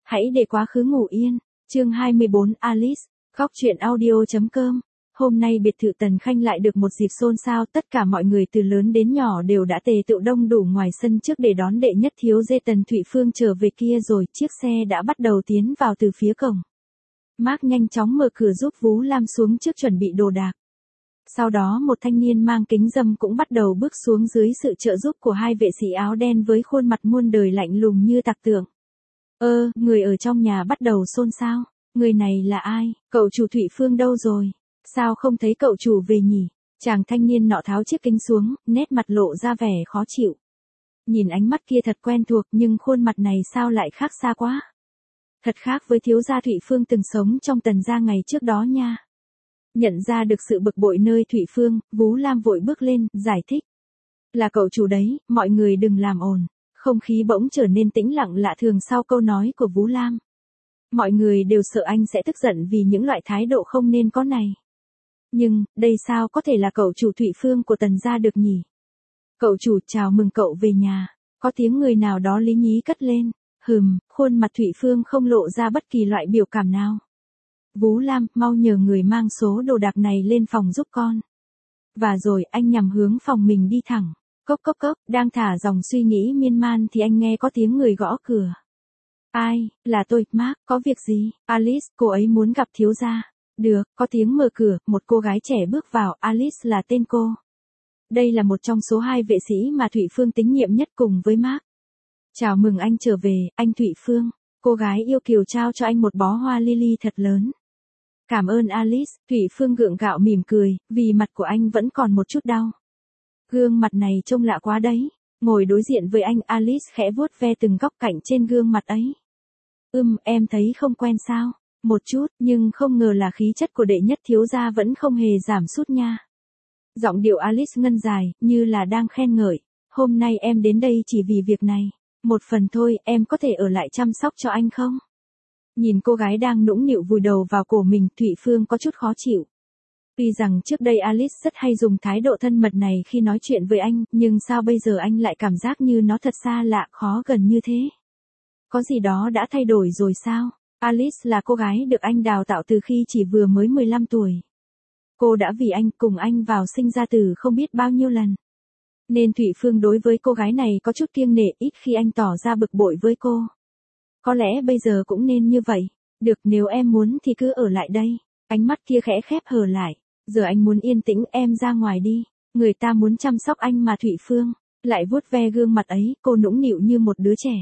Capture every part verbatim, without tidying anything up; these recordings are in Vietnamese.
Hãy để quá khứ ngủ yên. Chương hai mươi bốn Alice, góc truyện audio chấm com. Hôm nay biệt thự Tần Khanh lại được một dịp xôn xao, tất cả mọi người từ lớn đến nhỏ đều đã tề tựu đông đủ ngoài sân trước để đón đệ nhất thiếu dê Tần Thụy Phương trở về kia rồi, chiếc xe đã bắt đầu tiến vào từ phía cổng. Mark nhanh chóng mở cửa giúp Vú Lam xuống trước chuẩn bị đồ đạc. Sau đó một thanh niên mang kính râm cũng bắt đầu bước xuống dưới sự trợ giúp của hai vệ sĩ áo đen với khuôn mặt muôn đời lạnh lùng như tạc tượng. Ơ, người ở trong nhà bắt đầu xôn xao. Người này là ai? Cậu chủ Thụy Phương đâu rồi? Sao không thấy cậu chủ về nhỉ? Chàng thanh niên nọ tháo chiếc kính xuống, nét mặt lộ ra vẻ khó chịu. Nhìn ánh mắt kia thật quen thuộc nhưng khuôn mặt này sao lại khác xa quá? Thật khác với thiếu gia Thụy Phương từng sống trong Tần gia ngày trước đó nha. Nhận ra được sự bực bội nơi Thụy Phương, Vú Lam vội bước lên, giải thích. Là cậu chủ đấy, mọi người đừng làm ồn. Không khí bỗng trở nên tĩnh lặng lạ thường sau câu nói của Vú Lam. Mọi người đều sợ anh sẽ tức giận vì những loại thái độ không nên có này. Nhưng, đây sao có thể là cậu chủ Thụy Phương của Tần gia được nhỉ? Cậu chủ chào mừng cậu về nhà. Có tiếng người nào đó lý nhí cất lên. Hừm, khuôn mặt Thụy Phương không lộ ra bất kỳ loại biểu cảm nào. Vú Lam, mau nhờ người mang số đồ đạc này lên phòng giúp con. Và rồi anh nhằm hướng phòng mình đi thẳng. Cốc cốc cốc, đang thả dòng suy nghĩ miên man thì anh nghe có tiếng người gõ cửa. Ai, là tôi, Mark, có việc gì? Alice, cô ấy muốn gặp thiếu gia. Được, có tiếng mở cửa, một cô gái trẻ bước vào, Alice là tên cô. Đây là một trong số hai vệ sĩ mà Thụy Phương tín nhiệm nhất cùng với Mark. Chào mừng anh trở về, anh Thụy Phương. Cô gái yêu kiều trao cho anh một bó hoa lily thật lớn. Cảm ơn Alice, Thụy Phương gượng gạo mỉm cười, vì mặt của anh vẫn còn một chút đau. Gương mặt này trông lạ quá đấy. Ngồi đối diện với anh, Alice khẽ vuốt ve từng góc cạnh trên gương mặt ấy. Ừm, em thấy không quen sao? Một chút, nhưng không ngờ là khí chất của đệ nhất thiếu gia vẫn không hề giảm sút nha. Giọng điệu Alice ngân dài, như là đang khen ngợi. Hôm nay em đến đây chỉ vì việc này. Một phần thôi, em có thể ở lại chăm sóc cho anh không? Nhìn cô gái đang nũng nịu vùi đầu vào cổ mình, Thụy Phương có chút khó chịu. Tuy rằng trước đây Alice rất hay dùng thái độ thân mật này khi nói chuyện với anh, nhưng sao bây giờ anh lại cảm giác như nó thật xa lạ, khó gần như thế? Có gì đó đã thay đổi rồi sao? Alice là cô gái được anh đào tạo từ khi chỉ vừa mới mười lăm tuổi. Cô đã vì anh cùng anh vào sinh ra tử không biết bao nhiêu lần. Nên Thụy Phương đối với cô gái này có chút kiêng nể, ít khi anh tỏ ra bực bội với cô. Có lẽ bây giờ cũng nên như vậy. Được, nếu em muốn thì cứ ở lại đây. Ánh mắt kia khẽ khép hờ lại. Giờ anh muốn yên tĩnh, em ra ngoài đi. Người ta muốn chăm sóc anh mà. Thụy Phương lại vuốt ve gương mặt ấy, cô nũng nịu như một đứa trẻ.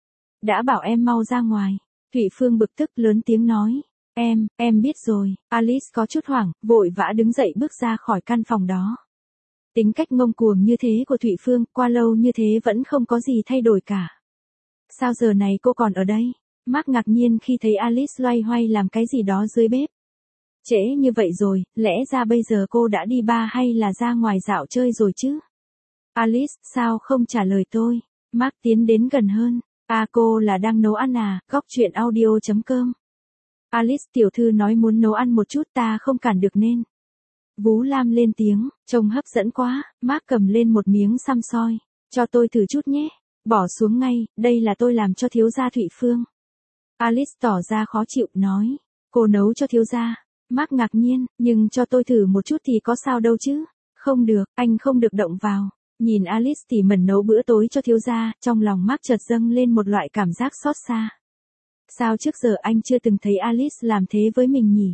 Đã bảo em mau ra ngoài. Thụy Phương bực tức lớn tiếng nói. Em, em biết rồi. Alice có chút hoảng, vội vã đứng dậy bước ra khỏi căn phòng đó. Tính cách ngông cuồng như thế của Thụy Phương, qua lâu như thế vẫn không có gì thay đổi cả. Sao giờ này cô còn ở đây? Mark ngạc nhiên khi thấy Alice loay hoay làm cái gì đó dưới bếp. Trễ như vậy rồi, lẽ ra bây giờ cô đã đi bar hay là ra ngoài dạo chơi rồi chứ? Alice, sao không trả lời tôi? Mark tiến đến gần hơn. À, cô là đang nấu ăn à? Góc truyện audio chấm com. Alice, tiểu thư nói muốn nấu ăn một chút, ta không cản được nên. Vú Lam lên tiếng, trông hấp dẫn quá. Mark cầm lên một miếng xăm xôi. Cho tôi thử chút nhé. Bỏ xuống ngay, đây là tôi làm cho thiếu gia Thụy Phương. Alice tỏ ra khó chịu, nói. Cô nấu cho thiếu gia. Mark ngạc nhiên, nhưng cho tôi thử một chút thì có sao đâu chứ. Không được, anh không được động vào. Nhìn Alice tỉ mẩn nấu bữa tối cho thiếu gia, trong lòng Mark chợt dâng lên một loại cảm giác xót xa. Sao trước giờ anh chưa từng thấy Alice làm thế với mình nhỉ?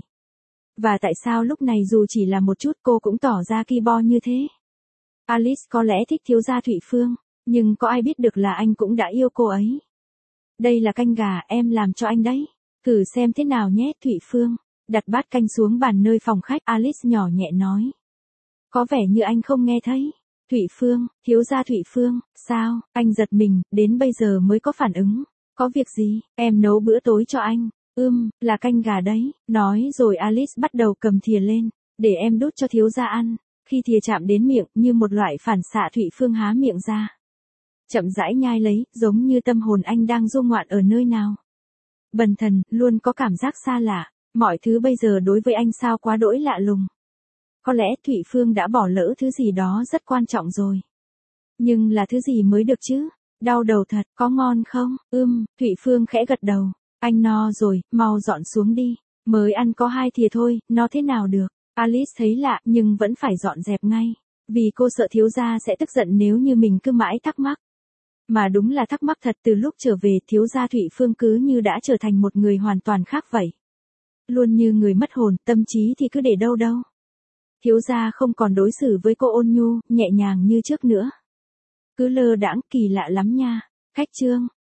Và tại sao lúc này dù chỉ là một chút cô cũng tỏ ra ki bo như thế? Alice có lẽ thích thiếu gia Thụy Phương, nhưng có ai biết được là anh cũng đã yêu cô ấy. Đây là canh gà em làm cho anh đấy. Thử xem thế nào nhé. Thụy Phương đặt bát canh xuống bàn nơi phòng khách, Alice nhỏ nhẹ nói. Có vẻ như anh không nghe thấy. Thụy Phương, thiếu gia Thụy Phương, sao? Anh giật mình, đến bây giờ mới có phản ứng. Có việc gì? Em nấu bữa tối cho anh. Ưm, là canh gà đấy. Nói rồi Alice bắt đầu cầm thìa lên, để em đút cho thiếu gia ăn. Khi thìa chạm đến miệng, như một loại phản xạ, Thụy Phương há miệng ra. Chậm rãi nhai lấy, giống như tâm hồn anh đang du ngoạn ở nơi nào. Bần thần, luôn có cảm giác xa lạ. Mọi thứ bây giờ đối với anh sao quá đỗi lạ lùng. Có lẽ Thụy Phương đã bỏ lỡ thứ gì đó rất quan trọng rồi. Nhưng là thứ gì mới được chứ? Đau đầu thật, có ngon không? Ưm, Thụy Phương khẽ gật đầu. Anh no rồi, mau dọn xuống đi. Mới ăn có hai thìa thôi, no thế nào được. Alice thấy lạ nhưng vẫn phải dọn dẹp ngay. Vì cô sợ thiếu gia sẽ tức giận nếu như mình cứ mãi thắc mắc. Mà đúng là thắc mắc thật, từ lúc trở về thiếu gia Thụy Phương cứ như đã trở thành một người hoàn toàn khác vậy. Luôn như người mất hồn, tâm trí thì cứ để đâu đâu. Thiếu gia không còn đối xử với cô ôn nhu, nhẹ nhàng như trước nữa. Cứ lơ đãng, kỳ lạ lắm nha. Khách Trương.